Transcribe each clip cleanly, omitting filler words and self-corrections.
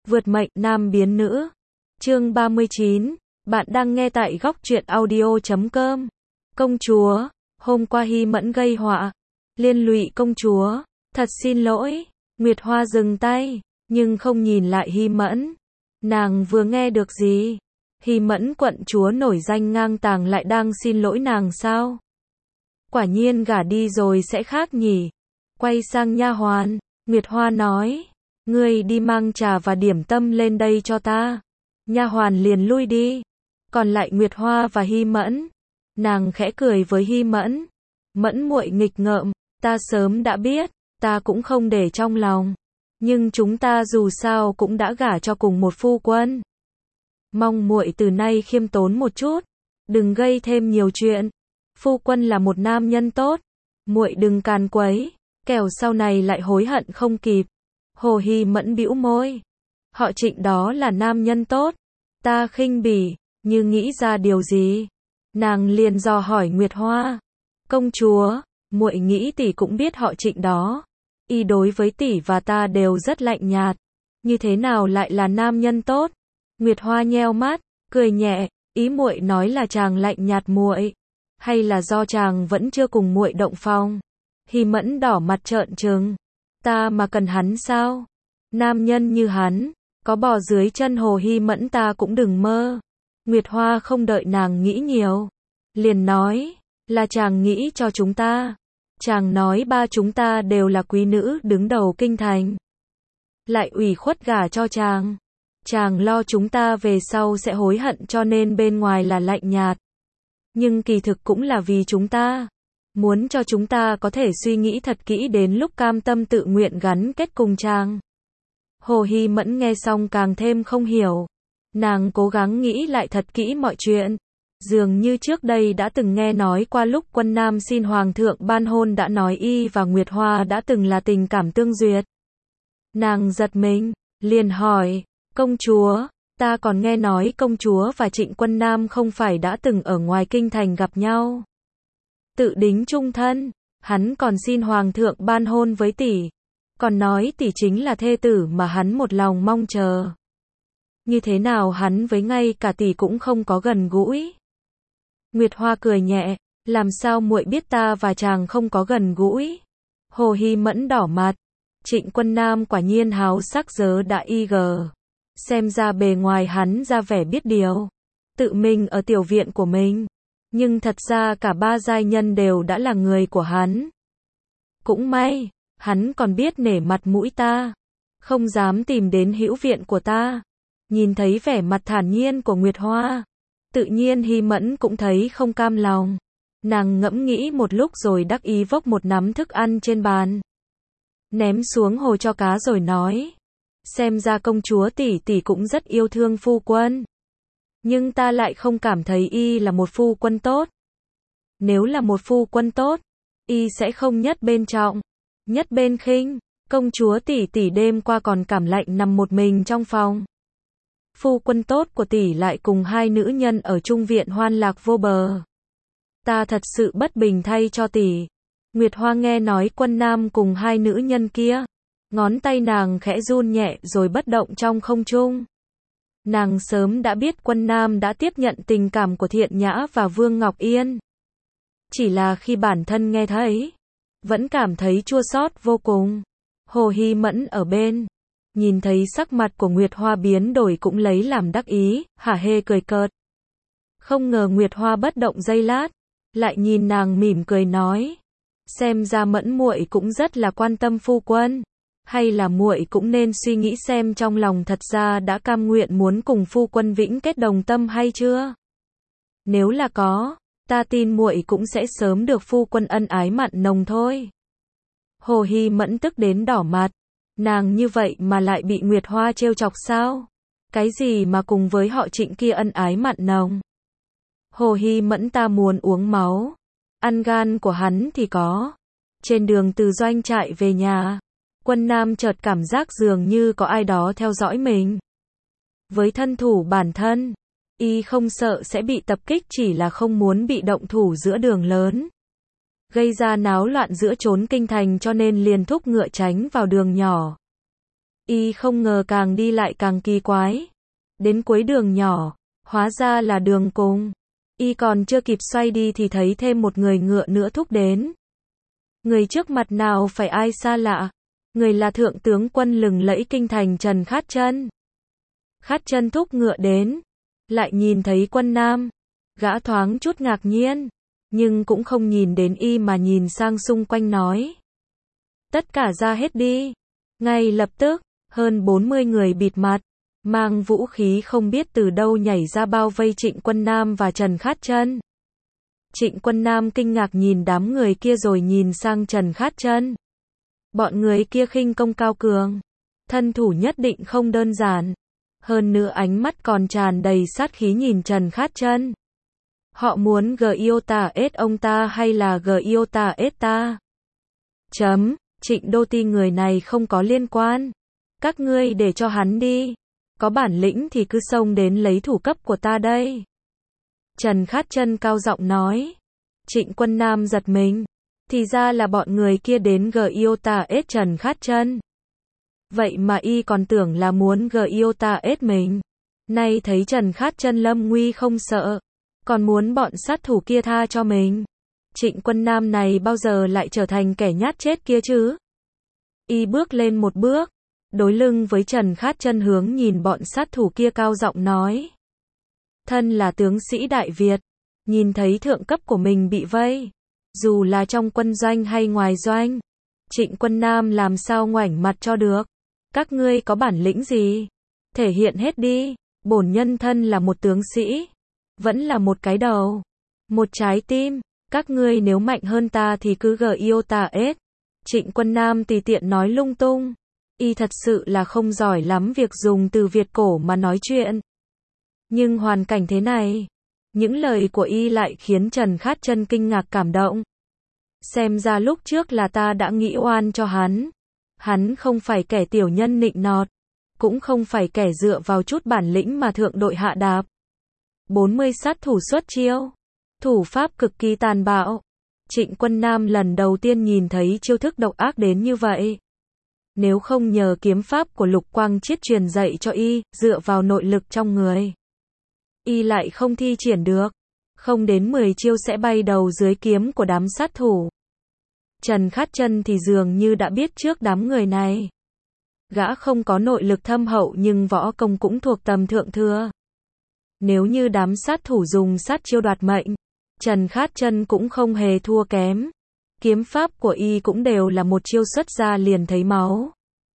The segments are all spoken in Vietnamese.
Vượt mệnh nam biến nữ. Chương 39. Bạn đang nghe tại góc truyện audio.com. Công chúa, hôm qua Hy Mẫn gây họa, liên lụy công chúa, thật xin lỗi. Nguyệt Hoa dừng tay, nhưng không nhìn lại Hy Mẫn. Nàng vừa nghe được gì? Hy Mẫn quận chúa nổi danh ngang tàng lại đang xin lỗi nàng sao? Quả nhiên gả đi rồi sẽ khác nhỉ? Quay sang nha hoàn, Nguyệt Hoa nói, ngươi đi mang trà và điểm tâm lên đây cho ta. Nha hoàn liền lui đi. Còn lại Nguyệt Hoa và Hy Mẫn. Nàng khẽ cười với Hy Mẫn. Mẫn muội nghịch ngợm, ta sớm đã biết, ta cũng không để trong lòng. Nhưng chúng ta dù sao cũng đã gả cho cùng một phu quân. Mong muội từ nay khiêm tốn một chút, đừng gây thêm nhiều chuyện. Phu quân là một nam nhân tốt, muội đừng càn quấy, kẻo sau này lại hối hận không kịp. Hồ Hy Mẫn bĩu môi. Họ Trịnh đó là nam nhân tốt. Ta khinh bỉ, như nghĩ ra điều gì. Nàng liền dò hỏi Nguyệt Hoa. Công chúa, muội nghĩ tỷ cũng biết họ Trịnh đó. Y đối với tỷ và ta đều rất lạnh nhạt. Như thế nào lại là nam nhân tốt? Nguyệt Hoa nheo mắt, cười nhẹ, ý muội nói là chàng lạnh nhạt muội, hay là do chàng vẫn chưa cùng muội động phòng? Hy Mẫn đỏ mặt trợn trừng. Ta mà cần hắn sao? Nam nhân như hắn, có bò dưới chân Hồ Hy Mẫn ta cũng đừng mơ. Nguyệt Hoa không đợi nàng nghĩ nhiều, liền nói, là chàng nghĩ cho chúng ta. Chàng nói ba chúng ta đều là quý nữ đứng đầu kinh thành, lại ủy khuất gả cho chàng. Chàng lo chúng ta về sau sẽ hối hận cho nên bên ngoài là lạnh nhạt. Nhưng kỳ thực cũng là vì chúng ta. Muốn cho chúng ta có thể suy nghĩ thật kỹ đến lúc cam tâm tự nguyện gắn kết cùng chàng. Hồ Hy Mẫn nghe xong càng thêm không hiểu. Nàng cố gắng nghĩ lại thật kỹ mọi chuyện. Dường như trước đây đã từng nghe nói qua lúc Quân Nam xin Hoàng thượng ban hôn đã nói y và Nguyệt Hoa đã từng là tình cảm tương duyệt. Nàng giật mình, liền hỏi, công chúa, ta còn nghe nói công chúa và Trịnh Quân Nam không phải đã từng ở ngoài kinh thành gặp nhau. Tự đính chung thân, hắn còn xin Hoàng thượng ban hôn với tỷ. Còn nói tỷ chính là thê tử mà hắn một lòng mong chờ. Như thế nào hắn với ngay cả tỷ cũng không có gần gũi? Nguyệt Hoa cười nhẹ, làm sao muội biết ta và chàng không có gần gũi? Hồ Hy Mẫn đỏ mặt. Trịnh Quân Nam quả nhiên háo sắc dớ đã y gờ. Xem ra bề ngoài hắn ra vẻ biết điều, tự mình ở tiểu viện của mình. Nhưng thật ra cả ba giai nhân đều đã là người của hắn. Cũng may, hắn còn biết nể mặt mũi ta, không dám tìm đến hữu viện của ta. Nhìn thấy vẻ mặt thản nhiên của Nguyệt Hoa, tự nhiên Hy Mẫn cũng thấy không cam lòng. Nàng ngẫm nghĩ một lúc rồi đắc ý vốc một nắm thức ăn trên bàn, ném xuống hồ cho cá rồi nói, xem ra công chúa tỷ tỷ cũng rất yêu thương phu quân. Nhưng ta lại không cảm thấy y là một phu quân tốt. Nếu là một phu quân tốt, y sẽ không nhất bên trọng, nhất bên khinh. Công chúa tỷ tỷ đêm qua còn cảm lạnh nằm một mình trong phòng. Phu quân tốt của tỷ lại cùng hai nữ nhân ở chung viện hoan lạc vô bờ. Ta thật sự bất bình thay cho tỷ. Nguyệt Hoa nghe nói Quân Nam cùng hai nữ nhân kia, ngón tay nàng khẽ run nhẹ rồi bất động trong không trung. Nàng sớm đã biết Quân Nam đã tiếp nhận tình cảm của Thiện Nhã và Vương Ngọc Yên. Chỉ là khi bản thân nghe thấy, vẫn cảm thấy chua xót vô cùng. Hồ Hy Mẫn ở bên, nhìn thấy sắc mặt của Nguyệt Hoa biến đổi cũng lấy làm đắc ý, hả hê cười cợt. Không ngờ Nguyệt Hoa bất động giây lát, lại nhìn nàng mỉm cười nói, xem ra Mẫn muội cũng rất là quan tâm phu quân. Hay là muội cũng nên suy nghĩ xem trong lòng thật ra đã cam nguyện muốn cùng phu quân vĩnh kết đồng tâm hay chưa? Nếu là có, ta tin muội cũng sẽ sớm được phu quân ân ái mặn nồng thôi. Hồ Hy Mẫn tức đến đỏ mặt. Nàng như vậy mà lại bị Nguyệt Hoa trêu chọc sao? Cái gì mà cùng với họ Trịnh kia ân ái mặn nồng? Hồ Hy Mẫn ta muốn uống máu. Ăn gan của hắn thì có. Trên đường từ doanh trại về nhà, Quân Nam chợt cảm giác dường như có ai đó theo dõi mình. Với thân thủ bản thân, y không sợ sẽ bị tập kích, chỉ là không muốn bị động thủ giữa đường lớn, gây ra náo loạn giữa chốn kinh thành cho nên liền thúc ngựa tránh vào đường nhỏ. Y không ngờ càng đi lại càng kỳ quái. Đến cuối đường nhỏ, hóa ra là đường cùng. Y còn chưa kịp xoay đi thì thấy thêm một người ngựa nữa thúc đến. Người trước mặt nào phải ai xa lạ. Người là thượng tướng quân lừng lẫy kinh thành Trần Khát Chân. Khát Chân thúc ngựa đến, lại nhìn thấy Quân Nam. Gã thoáng chút ngạc nhiên, nhưng cũng không nhìn đến y mà nhìn sang xung quanh nói. Tất cả ra hết đi. Ngay lập tức, hơn 40 người bịt mặt, mang vũ khí không biết từ đâu nhảy ra bao vây Trịnh Quân Nam và Trần Khát Chân. Trịnh Quân Nam kinh ngạc nhìn đám người kia rồi nhìn sang Trần Khát Chân. Bọn người kia khinh công cao cường, thân thủ nhất định không đơn giản. Hơn nữa ánh mắt còn tràn đầy sát khí nhìn Trần Khát Chân. Họ muốn Giota ết ông ta hay là Giota ết ta? Trịnh Đô Ti người này không có liên quan. Các ngươi để cho hắn đi. Có bản lĩnh thì cứ xông đến lấy thủ cấp của ta đây. Trần Khát Chân cao giọng nói. Trịnh Quân Nam giật mình. Thì ra là bọn người kia đến Giota ết Trần Khát Chân. Vậy mà y còn tưởng là muốn Giota ết mình. Nay thấy Trần Khát Chân lâm nguy không sợ, còn muốn bọn sát thủ kia tha cho mình. Trịnh Quân Nam này bao giờ lại trở thành kẻ nhát chết kia chứ? Y bước lên một bước, đối lưng với Trần Khát Chân hướng nhìn bọn sát thủ kia cao giọng nói. Thân là tướng sĩ Đại Việt, nhìn thấy thượng cấp của mình bị vây, dù là trong quân doanh hay ngoài doanh, Trịnh Quân Nam làm sao ngoảnh mặt cho được. Các ngươi có bản lĩnh gì? Thể hiện hết đi. Bổn nhân thân là một tướng sĩ, vẫn là một cái đầu, một trái tim. Các ngươi nếu mạnh hơn ta thì cứ Giota ết. Trịnh Quân Nam tùy tiện nói lung tung. Y thật sự là không giỏi lắm việc dùng từ Việt cổ mà nói chuyện. Nhưng hoàn cảnh thế này, những lời của y lại khiến Trần Khát Chân kinh ngạc cảm động. Xem ra lúc trước là ta đã nghĩ oan cho hắn. Hắn không phải kẻ tiểu nhân nịnh nọt, cũng không phải kẻ dựa vào chút bản lĩnh mà thượng đội hạ đạp. 40 sát thủ xuất chiêu, thủ pháp cực kỳ tàn bạo. Trịnh Quân Nam lần đầu tiên nhìn thấy chiêu thức độc ác đến như vậy. Nếu không nhờ kiếm pháp của Lục Quang Chiết truyền dạy cho y, dựa vào nội lực trong người, y lại không thi triển được. Không đến 10 chiêu sẽ bay đầu dưới kiếm của đám sát thủ. Trần Khát Chân thì dường như đã biết trước đám người này. Gã không có nội lực thâm hậu nhưng võ công cũng thuộc tầm thượng thừa. Nếu như đám sát thủ dùng sát chiêu đoạt mệnh, Trần Khát Chân cũng không hề thua kém. Kiếm pháp của y cũng đều là một chiêu xuất ra liền thấy máu.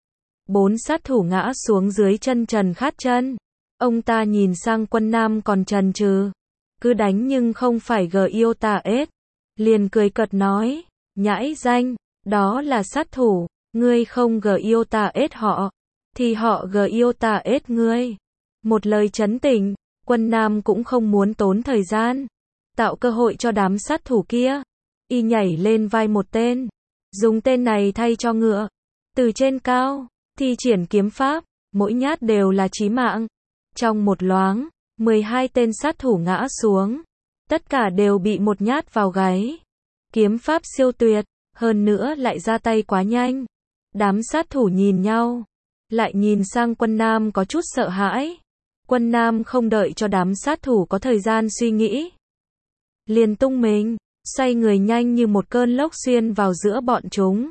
4 sát thủ ngã xuống dưới chân Trần Khát Chân. Ông ta nhìn sang Quân Nam còn chần chừ, cứ đánh nhưng không phải Giota ết. Liền cười cợt nói, nhãi danh, đó là sát thủ, ngươi không Giota ết họ, thì họ Giota ết ngươi. Một lời trấn tĩnh, Quân Nam cũng không muốn tốn thời gian, tạo cơ hội cho đám sát thủ kia. Y nhảy lên vai một tên, dùng tên này thay cho ngựa. Từ trên cao, thi triển kiếm pháp, mỗi nhát đều là chí mạng. Trong một loáng, 12 tên sát thủ ngã xuống. Tất cả đều bị một nhát vào gáy. Kiếm pháp siêu tuyệt, hơn nữa lại ra tay quá nhanh. Đám sát thủ nhìn nhau, lại nhìn sang Quân Nam có chút sợ hãi. Quân Nam không đợi cho đám sát thủ có thời gian suy nghĩ, liền tung mình, xoay người nhanh như một cơn lốc xuyên vào giữa bọn chúng.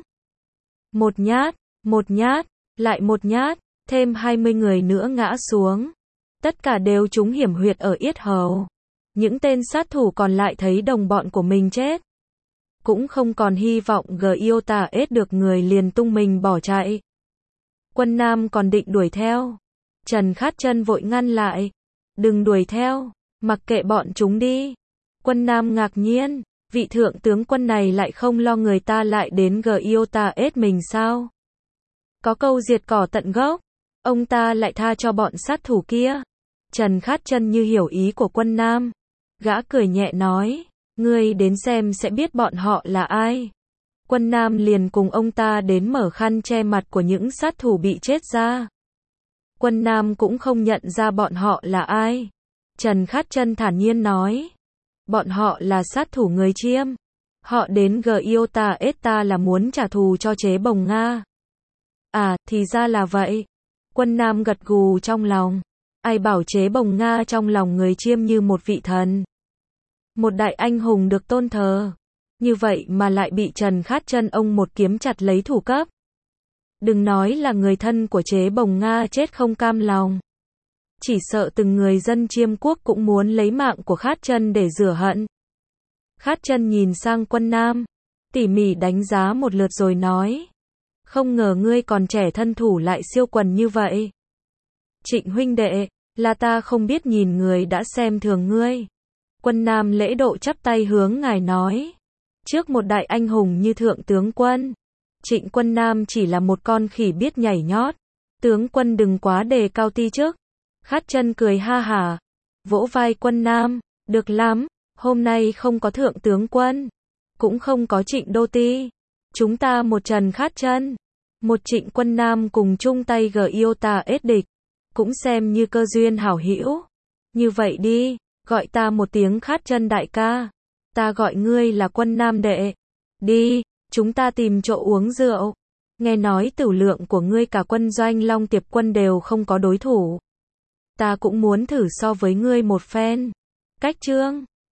Một nhát, lại một nhát, thêm 20 người nữa ngã xuống. Tất cả đều trúng hiểm huyệt ở yết hầu. Những tên sát thủ còn lại thấy đồng bọn của mình chết, cũng không còn hy vọng Giota ết được người liền tung mình bỏ chạy. Quân Nam còn định đuổi theo. Trần Khát Chân vội ngăn lại. Đừng đuổi theo, mặc kệ bọn chúng đi. Quân Nam ngạc nhiên, vị thượng tướng quân này lại không lo người ta lại đến Giota ết mình sao? Có câu diệt cỏ tận gốc, ông ta lại tha cho bọn sát thủ kia. Trần Khát Chân như hiểu ý của Quân Nam. Gã cười nhẹ nói, ngươi đến xem sẽ biết bọn họ là ai. Quân Nam liền cùng ông ta đến mở khăn che mặt của những sát thủ bị chết ra. Quân Nam cũng không nhận ra bọn họ là ai. Trần Khát Chân thản nhiên nói, bọn họ là sát thủ người Chiêm. Họ đến Giota ết ta là muốn trả thù cho chế Bồng Nga. À, thì ra là vậy. Quân Nam gật gù trong lòng. Ai bảo Chế Bồng Nga trong lòng người Chiêm như một vị thần. Một đại anh hùng được tôn thờ. Như vậy mà lại bị Trần Khát Chân ông một kiếm chặt lấy thủ cấp. Đừng nói là người thân của Chế Bồng Nga chết không cam lòng. Chỉ sợ từng người dân Chiêm quốc cũng muốn lấy mạng của Khát Chân để rửa hận. Khát Chân nhìn sang Quân Nam, tỉ mỉ đánh giá một lượt rồi nói. Không ngờ ngươi còn trẻ thân thủ lại siêu quần như vậy. Trịnh huynh đệ, là ta không biết nhìn người đã xem thường ngươi. Quân Nam lễ độ chắp tay hướng ngài nói. Trước một đại anh hùng như thượng tướng quân, Trịnh Quân Nam chỉ là một con khỉ biết nhảy nhót. Tướng quân đừng quá đề cao ti chức. Khát Chân cười ha hả, vỗ vai Quân Nam, được lắm, hôm nay không có thượng tướng quân, cũng không có Trịnh đô ti. Chúng ta một Trần Khát Chân, một Trịnh Quân Nam cùng chung tay Iota ết địch, cũng xem như cơ duyên hảo hữu. Như vậy đi, gọi ta một tiếng Khát Chân đại ca, ta gọi ngươi là Quân Nam đệ. Đi, chúng ta tìm chỗ uống rượu. Nghe nói tửu lượng của ngươi cả quân doanh Long Tiệp quân đều không có đối thủ. Ta cũng muốn thử so với ngươi một phen. Cách chương